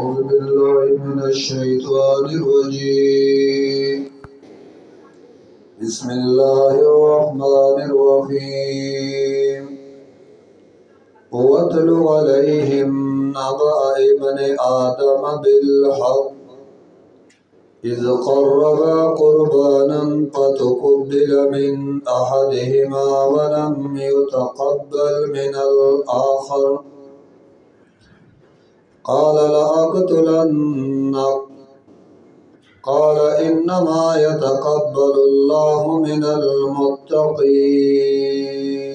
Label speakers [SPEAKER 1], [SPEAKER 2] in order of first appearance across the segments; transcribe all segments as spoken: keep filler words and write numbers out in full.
[SPEAKER 1] أعوذ بالله من الشيطان الرجيم بسم الله الرحمن الرحيم واتل عليهم نبأ ابن آدم بالحق إذ قربا قربانا فتقبل من أحدهما ولم يتقبل من الآخر قال لأقتلنك قال إنما يتقبل الله من المتقين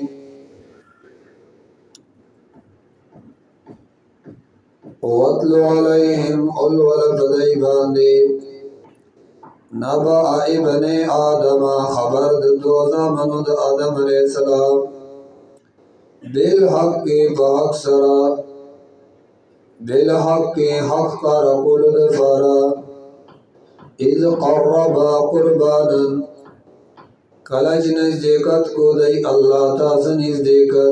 [SPEAKER 1] واتل عليهم قل ولفدي باندي نبأ ابن آدم خبر دو زامنود آدم علیہ السلام بالحق باکسرا بالحق حق کا رقول دفارا اذ قربا قربانا کلج نزدیکت کو دی اللہ تاس نزدیکت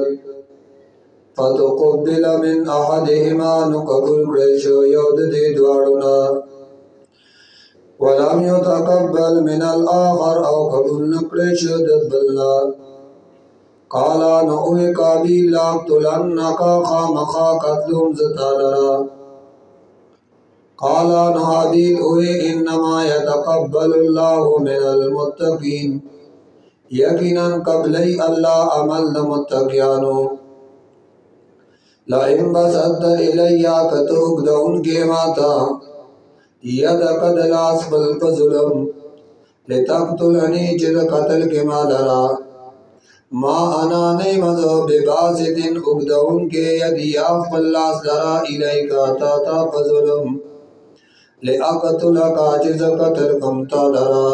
[SPEAKER 1] فتقبل من احدهما نقبل کرشو یود دی دوارنا ولم يتقبل من الآخر او قبول نکرشو دبلنا قالا نؤوی قابیل لاقتلنکا خامخا قتلهم زتالرا قالا نحابیل اوی انما يتقبل الله من المتقین یقینا قبلی اللہ عمل متقیانو لئن بسطت الیا کتوک دون کے ماتا یدک دلاس بلپ ظلم لتقتلنی چد قتل کے مالرا ما انا نیمزو بباسطن اگدون کے یدی آف پلاس لرا الیکا تاتا پظلم لأقتلکا چز قتل کمتا لرا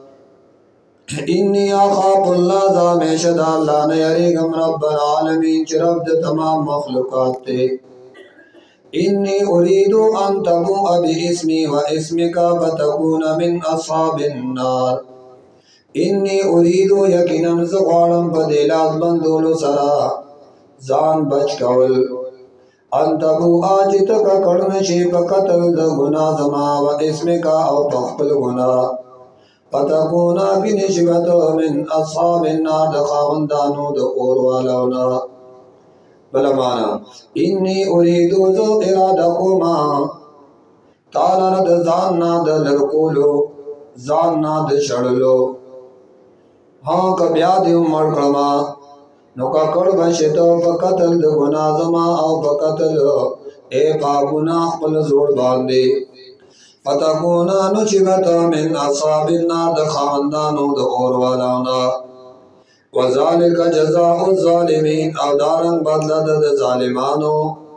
[SPEAKER 1] انی آخاف اللہ زامیشد اللہ نیریگم رب العالمین چی رب د تمام مخلوقات تے انی اریدو ان تبوء باسمی و اسمکا فتکون من اصحاب النار انی اریدو یقیناً زغارم بدیلاز بندولو سرا زان بچ کول ان تبوء آجتکا کرنشی پقتل د گناہ زما و اسمکا او پخپل گناہ فتکونا کی نشبت من اصحاب النار د خاوندانو د اور والاونا بلا مانا انی اریدو زو ارادکوما تالا د زاننا د لرکولو زاننا د شڑلو ہاں کبیا دیو مر کرما نو کا کڑ بشتو پا قتل د گناہ زما او پا قتل اے پا گناہ پل زور باندے فتکونا نچبتا من اصحاب النار د خاندانو د اور والاونا وذالک جزاء الظالمین او دارن بدل د ظالمانو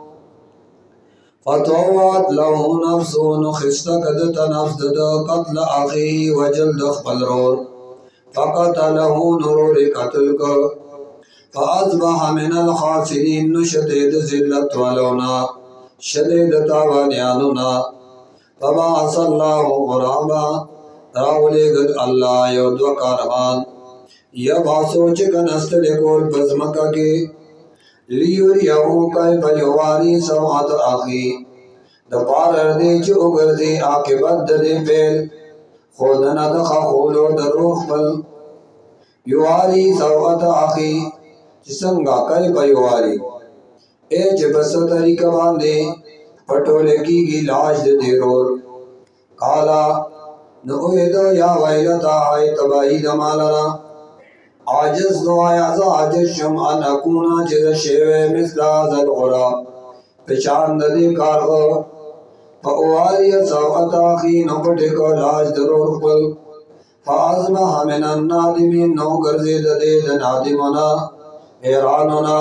[SPEAKER 1] فتوات له نفسون خستک دت نفس د قتل اخی وجل د خپل رور فقتله نرور قتل کو فاصبح من الخاسرین نشدید ذلت والونا شدید تاوانیانونا فبعث اللہ غرابا راولی گد اللہ یودو کاربان یبعثو چکن استلکول بزمکا کی لیوریہو کئی بیواری سوات آخی دپار اردی چو گردی آقبت دے پیل خودنا دخا خولو در روح پل یواری سوات آخی جسنگا کئی بیواری اے جبس طریقہ باندے پٹولے کی گی لاش دے رول قالا نؤیدو یا ویلتا آئی تباہی دمالنا عاجز دو آیا زا عاجز شم ان اکونا چیز شیوے مثل آزل غرا پچان دے کارغو فاوالی سوات آخی نپٹے کو لاش درور قل فازمہ من النادمین نو گرزی دے نادمنا حیراننا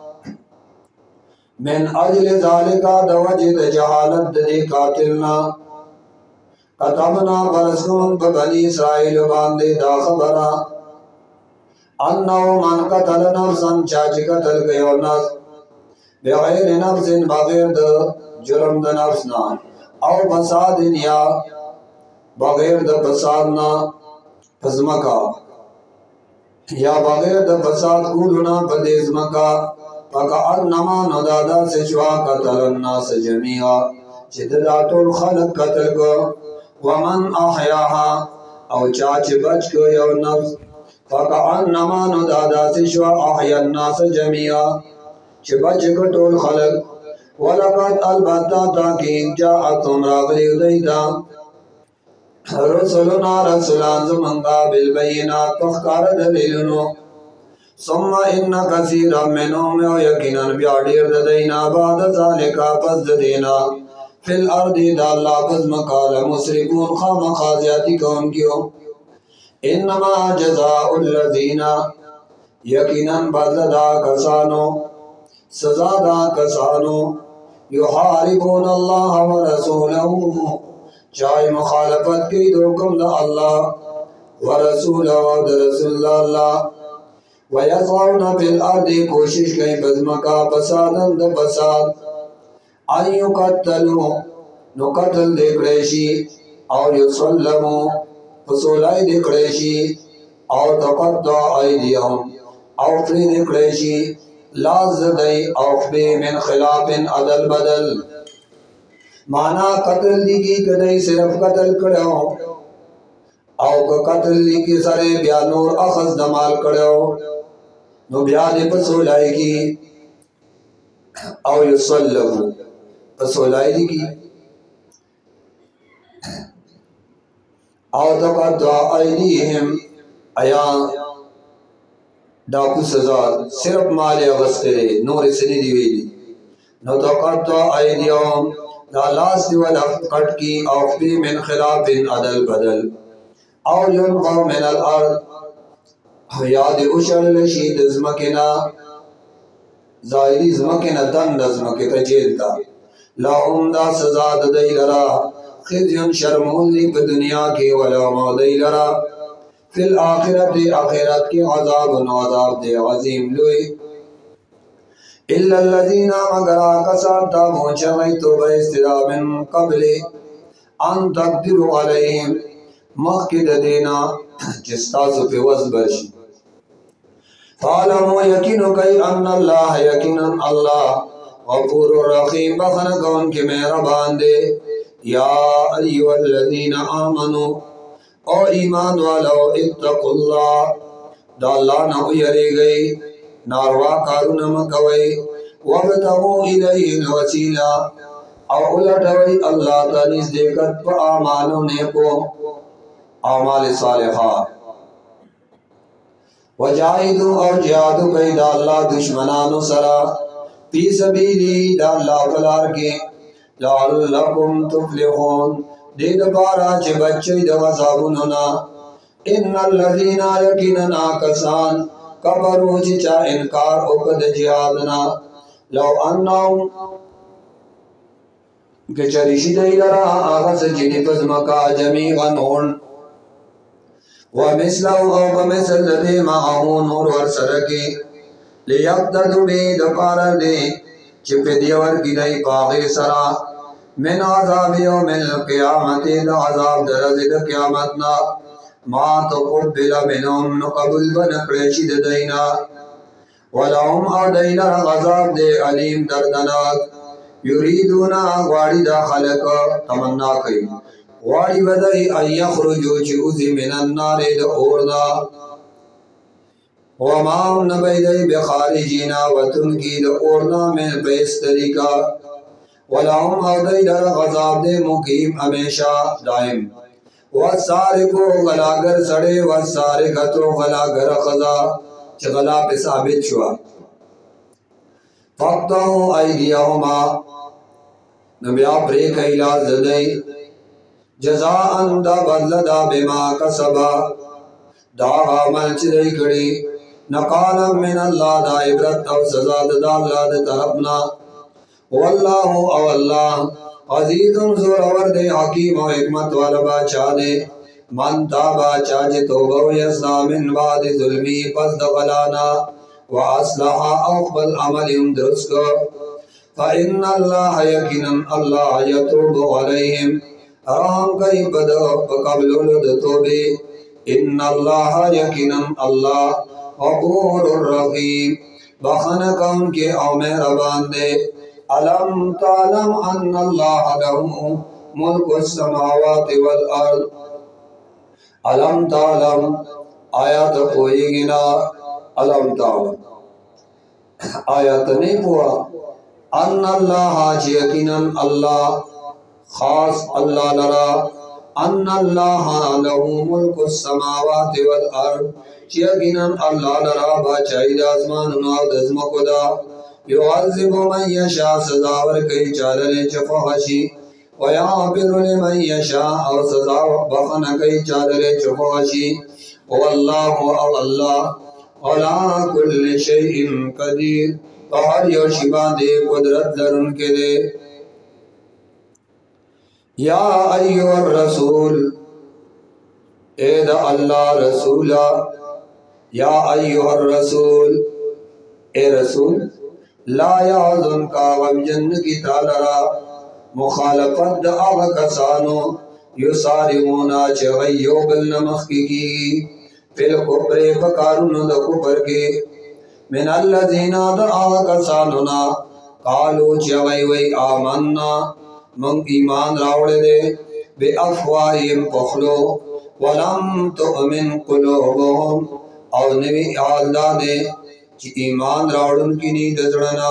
[SPEAKER 1] من اجل ذالکا دوجد جہالت دے قاتلنا قطبنا برسون ببنی اسرائیل باندے دا خبرا انہو من قتل نفسا چاچ قتل گئیو نفس بغیر نفس بغیر دا جرم دا نفسنا او بساد یا بغیر دا بسادنا پزمکا یا بغیر دا بساد کولنا پدیزمکا فکا انما ندادا سے شوا قتل الناس جميعا चिदातुल खलक कत्ल को वमन अहयाहा और चाच बच को यो नफ्स फकअन्नमा नु दादा सिशवा अहयन नास जमिया च बच को टोल खलक वलकत अलबत्ता ताकीद जाअतुम रागली उदैता रसुलना रसुलान ज़मंगा बिलबयिनात तख्कार दलीलनो सुम्मा इन्ना कसीरम मिनहुम यकीनन ब्याडीर ददैना बाद ज़ालिका पस ददेना फिल अर्दी दाल्ला पस मकाल मुसरिफून खामा खाजियाती कौन क्यों इन्नमा जज़ाउल लज़ीना यकीनन बदलदा कसानो सज़ादा कसानो युहारिबून अल्लाह व रसूलहू चाहे मुखालफत की हुक्म द अल्लाह व रसूलहू द रसूल अल्लाह व यसअउना फिल अर्दी कोशिश कई बज़मका फसादन द फसाद अन युक़त्तलू नु कत्ल देखड़ेशी और युसल्लमू फसोलाई देखड़ेशी और तक़त्ता ऐदियहुम और फ्री देखड़ेशी लाज़दई औफ़बे मिन खिलाफिन अदल बदल माना कत्ल दी की कदई सिर्फ कत्ल करो और कत्ल दी की सरे ब्यानूर अखज़ दमाल करो नु ब्यान फसोलाई की और युसल्लमू फसोलाई दी की और तक़त्ता ऐदिहिम अया डाकू सजा सिर्फ माल अगस्ते नूर सनी दिवेली नो तक़त्ता ऐदिहिम दा लास दिवल कट की औफ़ी मिन खिलाफिन अदल बदल और युनक़ौ मिनल अर्द याद उशल लशीद ज़मकिना ज़ाहिरी ज़मकिना दन ज़मके का जेलता ला उम्दा सजा दई लरा खिज़युन शर्मुली पे दुनिया के वला मौदई लरा फिल आखिरत आखिरत के अज़ाब व अज़ाब दे अज़ीम लुई इल्लल्लज़ीना मगर आकसान ताबून शगई तो बइस्तिदा मिन क़ब्ल अन तक़दिरु अलैहिम मक़िद देना जिस्ता सुपे वज़ बर्शी फ़ालमु यकीनु कई अन्नल्लाह यकीनन अल्लाह गफ़ूरुर रहीम बख़न कौन के मेहरबान दे या अय्युहल्लज़ीना आमनू ओ ईमान वालो इत्तक़ुल्लाह दा अल्लाह न उयरे गई नारवा कारू नम कवई वबतगू इलैहि वसीला और उलटवई अल्लाह ताला नज़दीकत प आमालों ने को आमाल सालिहा वजाहिदू और जिहादु पैदा अल्लाह दुश्मनानु सरा फी सबीली दा अल्लाह फलार के लअल्लकुम तुफ्लिहून दे दबारा चे बच्चे द गज़ाबुन होना इन्नल लज़ीना यकीनन आकसान कबरू चिचा इनकार उकद जिहादना लो अन्नाउ के चरिशी दई लरा आगस जिनी पज़मका जमीअन होन व मिसलहु औ बमिसल लदे माहू नूर वर सरकी लियक़्तदू बी दपारा दे चिप दियवर की दई पागे सरा मिन अज़ाब यौमिल क़ियामति द अज़ाब दरज़ क़ियामतना मा तुक़ब्बिल मिनहुम क़बूल व नक़रेशी दईना वलहुम और दईना अज़ाब दे अलीम दर्दनाक युरीदूना वाड़ी दा खलक तमन्ना कई वाड़ी वदई अन यख़रुजू चूज़ी मिनन नारे द ओरदा वमा नबैदई बिखारिजीना वतुन की द ओरदा में बेस तरीका वलहुम और दईना अज़ाब दे मुकीम हमेशा दाइम वसारिको गलागर सड़े वसारिकतो गलागर खजा चगला पे साबित हुआ फक्तहु ऐदियहुमा नबिया ब्रेक इला ज़दई जज़ाअन दा बदलदा बिमा कसबा दा अमल चदई कड़ी नकाला मिन अल्लाह दा इबरत और सजा दा अल्लाह दे तरफना वल्लाहु अल्लाह अज़ीज़ुन ज़ोरवर दे हकीम और हिकमत वाला बादशाह दे मन ताबा चाचे तौबा यस्ना मिन बाद ज़ुल्मी पस दगलाना व अस्लहा अक़बल अमलिम दुरुस्त को फ़इन्नल्लाह यकीनन अल्लाह यतूबु अलैहिम रहम कई बद क़ब्लुल तौबे इन्नल्लाह यकीनन अल्लाह गफ़ूरुर रहीम बख़न कौन के औ मेहरबान दे अलम तालम अन्नल्लाह लहू मुल्कुस समावाति वल अर्द। अलम तालम आया तो कोई गिना, अलम तालम आया तो नहीं हुआ, अन्नल्लाह यकीनन अल्लाह खास अल्लाह लरा, अन्नल्लाह लहू मुल्कुस समावाति वल अर्द यकीनन अल्लाह लरा बादशाही आसमान और दज़मको दा, युअज़्ज़िबु मन यशा सजावर कई चालरे चफहशी, व यग़फ़िरु लिमन यशा और सजा बखन कई चालरे चफहशी, वल्लाहु अल्लाह अला कुल्लि शैइन क़दीर तो हर यो शिबा दे कुदरत लरुन के दे। या अय्युहर रसूल ए द अल्लाह रसूला, या अय्युहर रसूल ए रसूल, ला याज़ुनका वजन की तालरा मुखालफत द आग कसानो युसारिऊना चगयो बिल नमख की फिल कुफरे पकारुन द कुफर के, मिन अल्लज़ीना द आग कसानुना कालू चगई वई आमन्ना मंग ईमान रावड़े दे बे अफवाहिम पखलो वलम तुअमिन कुलूबुहुम और नबी आल्दा दे कि ईमान रावड़न की नींद जड़ना,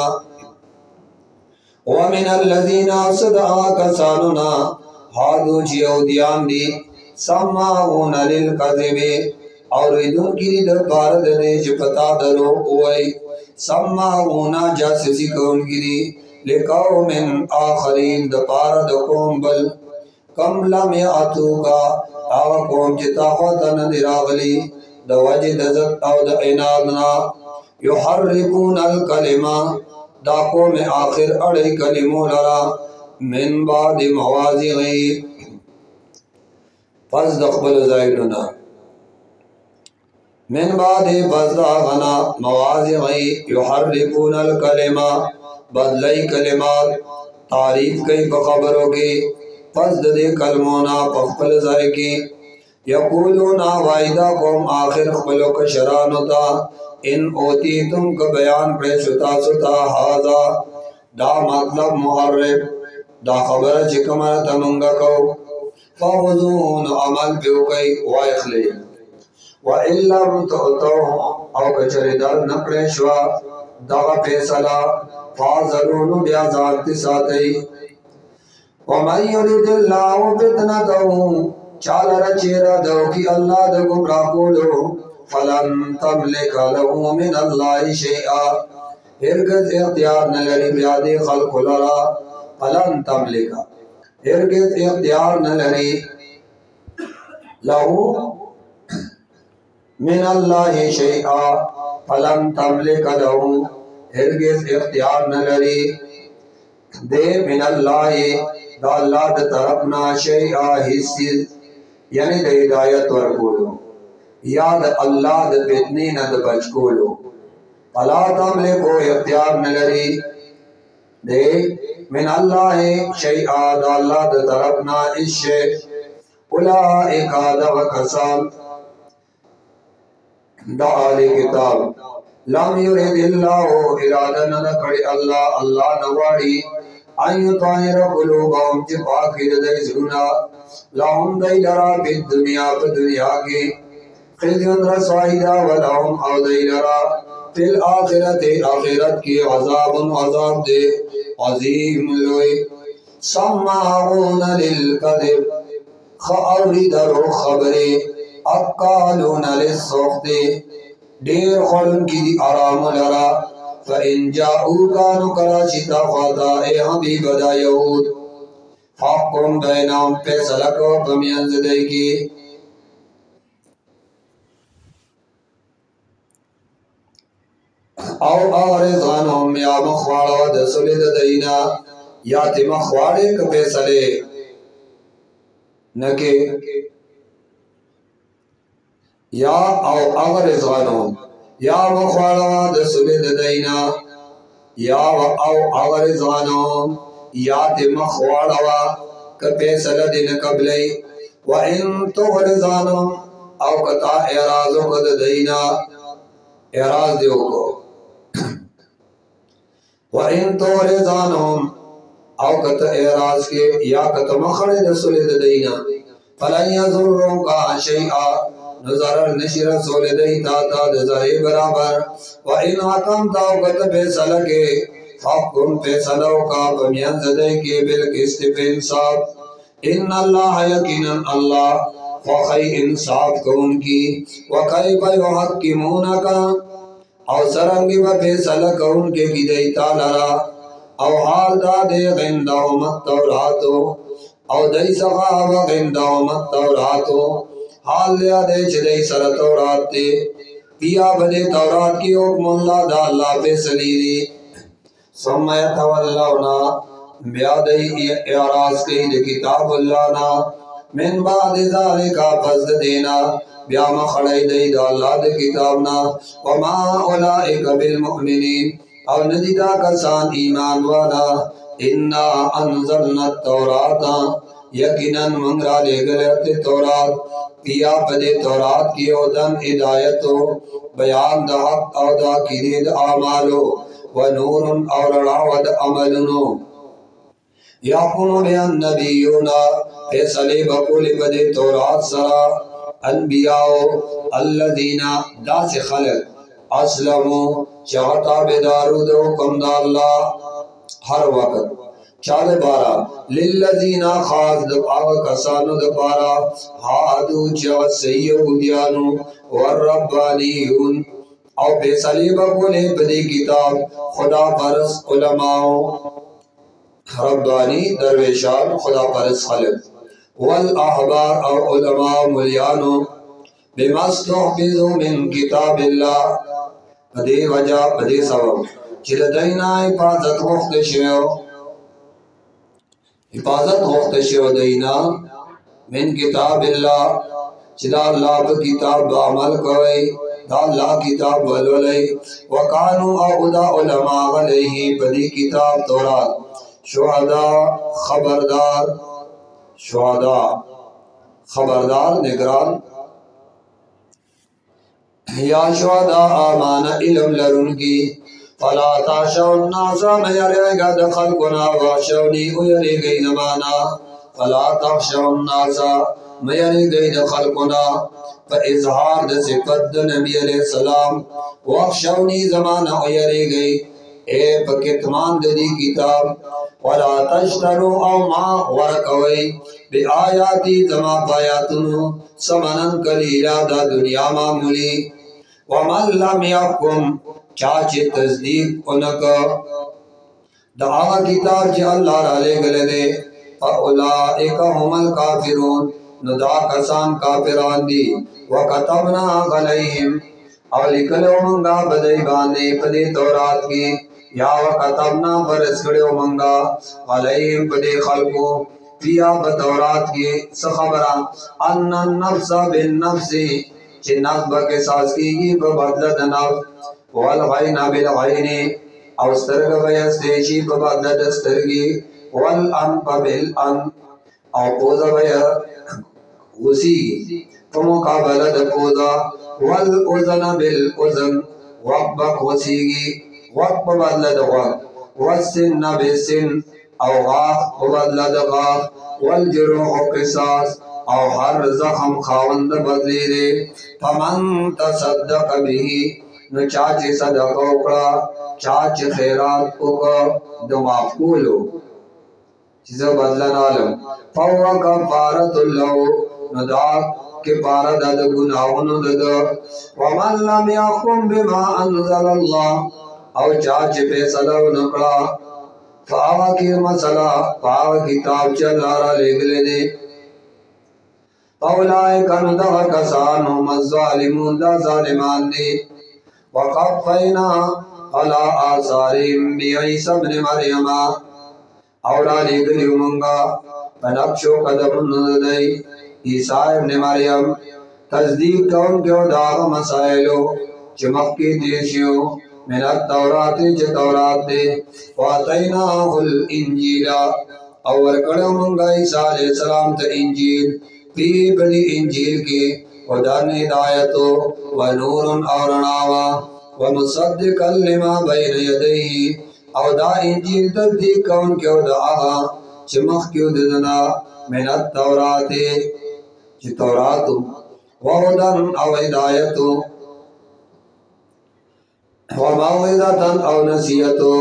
[SPEAKER 1] व मिन अल्लज़ीना सदा कसानुना हादू जियौदियान दी समाऊन लिल कज़िबे और इदुन की नींद कारद दे जपता दरो ओई समाऊना जासिसी कौन गिरी लिकौमिन आखरीन द पारद कौम बल कम लम यातूका आवा कौम जिता ख़तन दिरागली द वजद ज़त औ द इनादना युहर्रिफून अल कलिमा दाको में आखिर अड़े कलिमो लरा मिन बाद मवाज़िही फज़दक़बल ज़ाइदुना मिन बाद फज़दक़ना मवाज़िही युहर्रिफून अल कलिमा बदलई कलिमात तारीफ कई बखबरों की फज़द दे कलमोना पखपल ज़ाय की यक़ूलूना वाइदा कौम आखिर खबलों का शरान होता इन ओती तुम का बयान पे सुता सुता हाजा दा मतलब मुहर्रिब दा खबर चिकमर तमंगा को फहुजून अमल पे कई वाइखले व इल्लम तो तो औ कचरे दर नकरेशवा दा फैसला फाज़रून ब्याजात साथई व मन युरिदिल्लाहु फितनतहु चाल रचेरा दो कि अल्लाह द गुमराह कोलो फलन तमलिक लहू मिन अल्लाहि शैआ हिरगिज़ इख्तियार न लरी ब्यादे खल्क़ लरा फलन तमलिक हिरगिज़ इख्तियार न लरी लहू मिन अल्लाहि शैआ फलन तमलिक लहू हिरगिज़ इख्तियार न लरी दे मिन अल्लाहि दा अल्लाह द तरफना शैआ हिस्सी यानी द हिदायत वर कोलो याद अल्लाह द बितनी न द बच कोलो फला तमलिको इख्तियार न लरी दे मिन अल्लाह शैआ दा अल्लाह द तरफना इश्शे उलाइका द वकसाल दा आले किताब लम युरिदिल्लाहु इरादा न करे अल्लाह अल्लाह नवाड़ी आयु ताहिर कुलूबहुम जे पाकी दे जुना लहुम दैलरा बिद दुनिया पे दुनिया की खिज़युन रसाइदा व लहुम औ दैलरा फिल आखिरत आखिरत की अज़ाबुन अज़ाब दे अज़ीम लोई सम्माऊन लिल कज़िब खौरी दरो खबरे अक्कालून लिस्सुख्ति देर खड़न की आराम लरा फ़इन जाऊका नुकरा चिता ख़ाता ए हबीब दा यहूद फ़ाक़ुम बैनहुम फैसला को बमियान ज़दई की औ आरिज़ानहुम या मखवाड़ा दसुले ददईना या ते मखवाड़े के फैसले नके या औ आरिज़ानहुम या मखवाड़ा दसुले ददईना या औ आरिज़ानहुम या ते मखवाड़ा के फैसला दिन कबलई व इन तुग़रिज़ानहुम औ कता एराज़ो को ददईना एराज़ दियो को व इन तोरिज़ानहुम औ कत एराज के या कत मखड़े रसूल दीना फलन यज़ुर्रुका शैआ नज़र नशर रसूल दैता ता दज़रे बराबर व इन हकम ता कत फैसला के फकुम फैसलों का बमियान ज़दे के बिल किस्त इंसाफ इन्ना अल्लाह यकीनन अल्लाह वखई इंसाफ को उनकी वकई पर हकीमूना का और सरंगी व फैसला को उनके की दैता लरा और हाल दा दे गिंदा मत तौरातो और दई सफा व गिंदा मत तौरातो हाल लिया दे चले सर तौरात दे पिया बदे तौरात की हुक्मुल्लाह दा अल्लाह फैसली दी समय तवल्लौना ब्यादई एराज की दे किताबुल्लाह ना मिन बाद ज़ालिका फज़द देना ब्या मखड़ई दई दा अल्लाह दे किताबना व मा उलाइका बिल मुमिनीन और नदीदा कसान ईमान वाला इन्ना अनज़लना तौराता यकीनन मंगरा ले गले तौरात पिया पदे तौरात की ओदन हिदायतो बयान दा हक और दा किरीद आमालो व नूरुन और रावद अमलनो याकुनु बिअन नबियुना फैसले बकुल पदे तौरात सरा अनबियाओ अल्लज़ीना दा से खलक अस्लमो चाहता बेदारू दो कमदाल्ला हर वक्त चाले बारा लिल्लज़ीना खास दबाव कसानु दबारा हादू चाव सय्युदियानु वर्रब्बानियून और फैसले बकुल पदे किताब खुदा परस उलमाओ रब्बानी दरवेशान खुदा परस खलक वल अहबार और उलमा मुलियानो बिमस्तहफिज़ु मिन किताबिल्लाह पदे वजह पदे सबब चिरदैना हिफाजत मुफ्त शेव हिफाजत मुफ्त शेव दैना मिन किताबिल्लाह चिदा अल्लाह पे किताब बामल कोई दा अल्लाह किताब वलवलै वकानु अउदा उलमा अलैहि पदी किताब तौरात शुहदा खबरदार शुहदा खबरदार निगरान या शुहदा आमाना इल्म लरुनकी फला ताशौन नासा में यरेगा दखल गुना वाशौनी उयरे गई जमाना फला ताशौन नासा में यरे गई दखल गुना पर इजहार द सिफत नबी अलैहि सलाम वाशौनी जमाना उयरे गई ए पकितमान दी किताब वला तश्तरू औ मा वरकवई बे आयाती जमा पायातुनु समनन कलीला दा दुनिया मामूली वमन लम यहकुम चाचे तस्दीक उनका दावा किताब जे अल्लाह राले गले दे फउलाइका हुमल काफिरून नदा कसान काफिरान दी व कतबना अलैहिम और लिखलो मंगा बदई बाने पदे तौरात की या व कतबना बरसड़ो मंगा अलैहिम पदे खलको पिया बतौरात की सखबरा अन्ना नफ्सा बिन नफ्सी चिन्नत बके सास की बदला दनफ वल गैना बिल गैनी और स्तरग बयस्तेशी बदला दस्तरगी वल अनफ बिल अन और पोजा बय उसी मुकाबला द पोजा वल उज़न बिल उज़न वक़्त वसीगी वक़्त बदला द वक़्त वसिन बिसिन और गाफ बदला द गाफ वल जुरूह क़िसास और हर जख्म खावंद बदली दे फमन तसद्दक़ बिही न चाचे सदका उकड़ा चाचे खैरात उका दो माफूलो चीज़ बदला नालम फवा का पारतुल लहु न दाग के पारा दद गुनाहों दद वमन लम यकुम बिमा अंज़लल्लाह और चाचे फैसला नकड़ा फावा की मसला फावा किताब चला रहा लेगले दे औलाए कनुदा कसान मज़ालिमून दा ज़ालिमान ने वक़फ़ैना अला आसारिम बिईसा इब्न मरियम औला लेगली उमंगा पनक्षो कदम नदई ईसा इब्न मरियम तस्दीक कौन क्यों दाग मसाइलो चमक की देशियो मिनत तौरात ज तौरात दे वातैना हुल इंजीला और कड़ो मंगा ईसा अलैहि सलाम त इंजील फी बड़ी इंजील की हुदन हिदायतो व नूरुन और नावा व मुसद्दिक़न लिमा बैन यदैहि او دا انجیل تصدیق کون کیو دا آغا چمخ کیو ددنا من التورات چی توراتو وهدن او ہدایتو وموعظتن او نصیحتو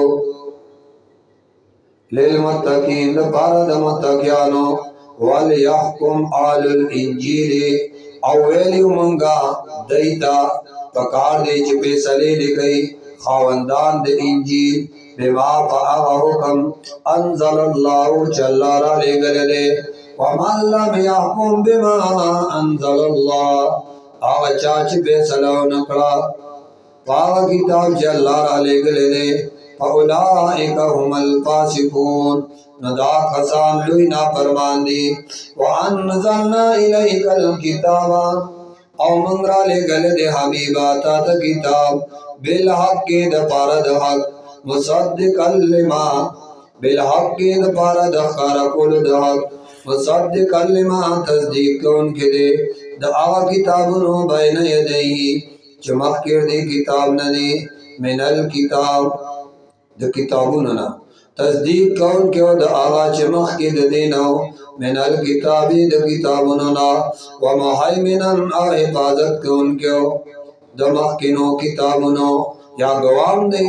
[SPEAKER 1] للمتقین لپاره د متقیانو وليحكم آل الانجیل او ویلیو منگا دیتا پکار دی چی پیسلی لگئی خاوندان د انجیل بما فاغا حکم انزل اللہ چلا را لگل دے ومن لم يحكم بما انزل اللہ آغا چاچ پیسلو نکڑا پاغا کتاب چلا را لگل دے فَأُولَئِكَ هُمُ الْفَاسِقُونَ ندا خسان لوینا فرمان دی وَأَنزَلْنَا إِلَيْكَ الْكِتَابَ او منگرا لے گل دے حبیباتا تا کتاب بالحق کے دپارا دحق مصدقا لما بالحق کے دپارا دخارا کول دحق مصدقا لما تصدیق کون کے دے دا آغا کتابنو بین یدئی چمخ کر دے کتاب ندی من الکتاب دا کتابوننا تصدیق کون کیو دا آغا چمخ کی دا دینو من الکتابی دا کتابوننا ومحیمنن او حفاظت کون کیو دا مخکنو کتابونو یا گوام دے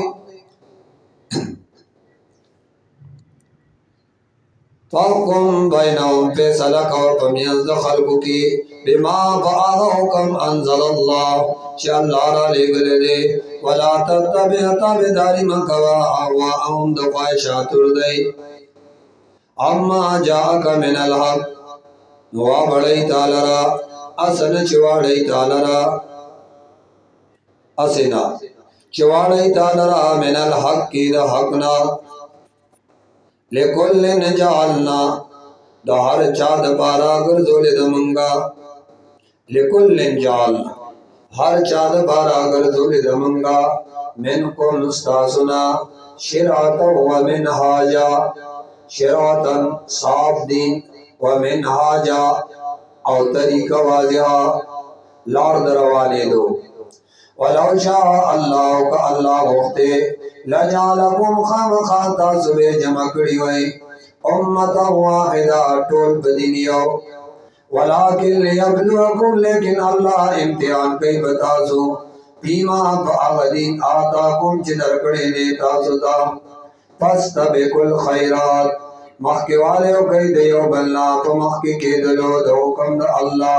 [SPEAKER 1] فَحْكُمْ بَيْنَهُمْ فیصلہ کور پمیز خلقو کی بما فآغا حکم انزل اللہ چی اللہ را لے گلے دے وَلَا تَتَّبِعْ تَابِدَارِ مَكَوَا اَعْوَاءَهُمْ دَفَائِشَاتُ الْدَئِ اما جاءک من الحق نوا بڑی تالرا اسن چواڑی تالرا اسنا چواڑی تالرا من الحق کی دا حقنا لکل نجعلنا دا ہر چاد پارا گرزول دا منگا لکل جعلنا ہر چاد پارا گرزول دا منگا من کو نستاسنا شرعتا و من حاجا شرعتا صاف دین و من حاجا او طریقہ واضحا لار دروانے دو ولو شاء اللہ کا اللہ وقتے لجعلکم خامخاتا سبے جمع کری ہوئی امتا واحدا ٹول بدینیو ولیکن لیبلوکم لیکن اللہ امتحان کئی بتاسو فیما فاغدین آتاکم چدر کڑے دیتا ستا فاستبقوا الخیرات مخی والے ہو کئی دیو بلنا تو مخی کے دلو دو حکم دا اللہ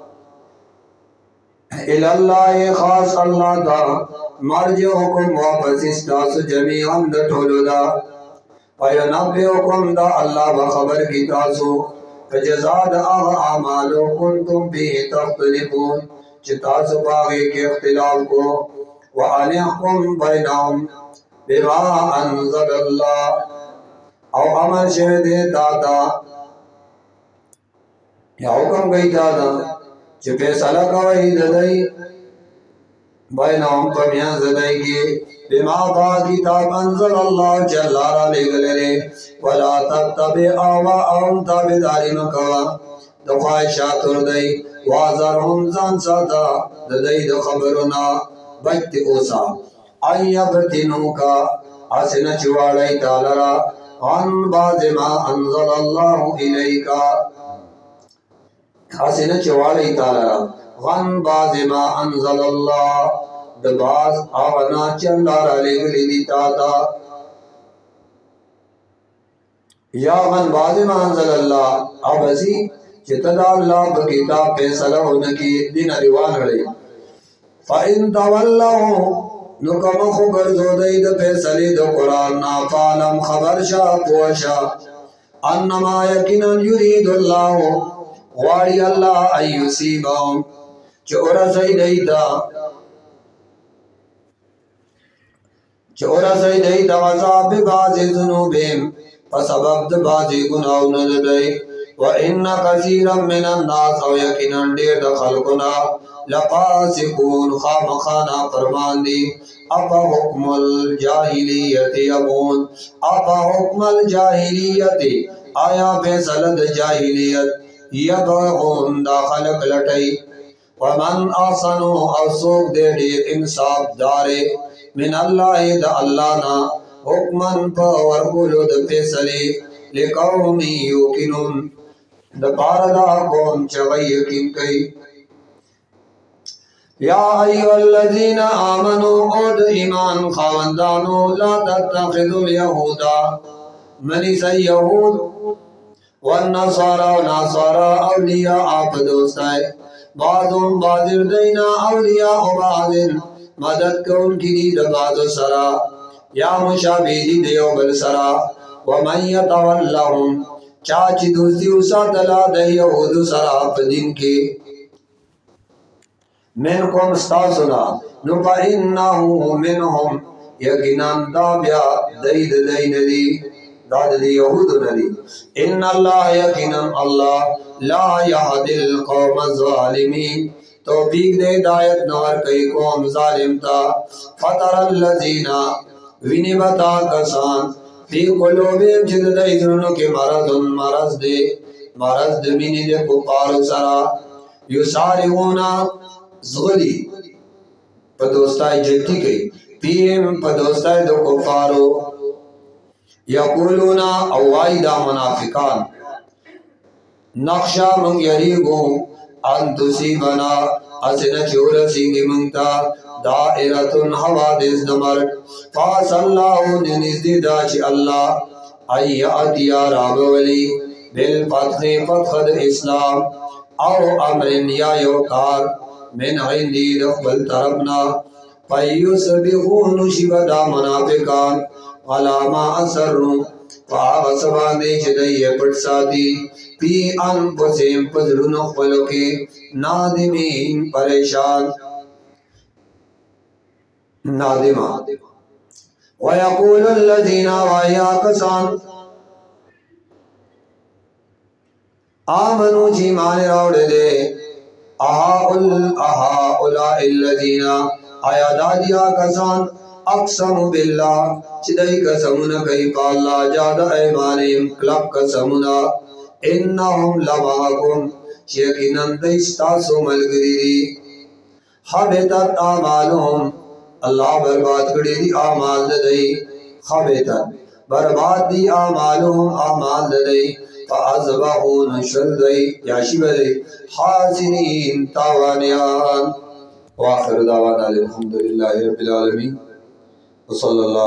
[SPEAKER 1] الاللہ خاص اللہ دا مرجع حکم واپس استاس جمیعاً دا ٹھولو دا وینبی حکم دا اللہ بخبر کی تاسو فجزاد آغا آمالو کنتم بھی تختلفون چتاسو باغی کے اختلاف کو وَأَنِحْكُمْ بَيْنَهُمْ بِمَا أَنزَلَ اللَّهُ او امر شہد دادا یا حکم گئی دادا چھ پیسلہ کوئی ددائی بینہم پمیان زدائی کی بما با کتاب انزل اللہ جلارا لے گلرے ولا تتبع آواءهم تابداری مکوا دخواہشات اردائی وازرهم زان ساتا ددائی دخبرنا بجت اوسا آئیا برتنو کا آسن چواڑائی تالرا عن بعض ما انزل اللہ الیکا حسن چواڑی تالرا غن بعض ما انزل اللہ دباز آغنا چندارا لگلی دیتا تا یا غن بعض ما انزل اللہ ابسی چتدا اللہ بکتاب پیسلہ ہونے دین روان رہے فَإِن تَوَلَّهُ نکم خبر زودئی دا پیسلی دا قرآن نا فالم خبر شا پوشا انما یقینا یرید اللہ غاری اللہ ایو سیباؤں چورا سیدیتا چورا سیدیتا وزاب بازی ذنوبیم فسبب دا بازی گناو نددئی وَإِنَّ كَثِيرًا مِنَ النَّاسِ او یقینا دیر دا خلقنا لَقَاسِقُونَ خامخانا فرمان دی اپا حکم الجاہلیت یبون اپا حکم الجاہلیت آیا فیصلت جاہلیت یبغون دا خلق لٹئی ومن احسنو او سوک دے دیر انصاف دارے من اللہ دا اللہ نا हुक्मन फ़वर्कुलु द फैसले लिक़ौमी युक़िनून द पारदा कौम चवई यकीन कई। या अय्युहल्लज़ीना आमनू ओद ईमान खावंदानो ला तत्तखिज़ुल यहूदा मनी से यहूद वन नसारा नसारा अवलिया आप दोस्ताए बाज़ुम बाज़िर दैना अवलिया बाज़िर मदद को उनकी दी बाज़ सरा या मुशाबिही देव बल सरा व मन यतवल्लहुम चाची दोस्ती उसा तला दे यहूद सरा दिन के मिनकुम स्तासुना नुफा इन्नहु मिनहुम यकीनन दाबिया दैद दैनदी दाद दी यहूद नदी इन्ना अल्लाह यकीनन अल्लाह ला यहदिल कौम ज़ालिमीन तौफीक दे हिदायत नवर कई कौम जालिम ता फतरल्लज़ीना विनिबता कसान फी कुलूबिहिम जिद दे इज़नुन के मरज़ुन मरज़ दे मरज़ दमीनी दे कुफार सरा युसारिऊना ज़ुली पदोस्ताई जल्दी गई पीएम पदोस्ताई दो कुफारो यक़ूलूना अवाइदा मुनाफिकान नक्शा मंग यरीगो अन तुसीबना असिन चोर सिंगी मंगता दाइरतुन हवादिस दमर फासल्लाहु निज़दिदा च अल्लाह अय्यातिया राबवली बिल फतहि फतहद इस्लाम औ अमरिन या योकार मिन इंदी दखबल तरबना फयुसबिहून शिबदा मुनाफिकान अलामा असरु फावसबाने चदये पटसाती पी अनफुसिहिम पजरुन खलके नादिमीन परेशान नादिमा वयक़ूलुल्लज़ीना वया कसान आमनु जी माने रावड़े दे अहाउल अहाउलाइल्लज़ीना आया दादिया कसान अक़समु बिल्लाह चिदई कसमुना कई पाल्ला जादा ऐमानिम क्लब कसमुना इन्नहुम लमाकुम यकीनन दइस्तासु मलगरी हबतत आमालुहुम अल्लाह बर्बाद करी दी आमाल दई हबतत बर्बाद दी आमालुहुम आमाल दई फ़अज़बहू नशल दई याशिबदई हाज़िरीन तावानियान व आखिर दावाना अल्हम्दुलिल्लाहि रब्बिल आलमीन।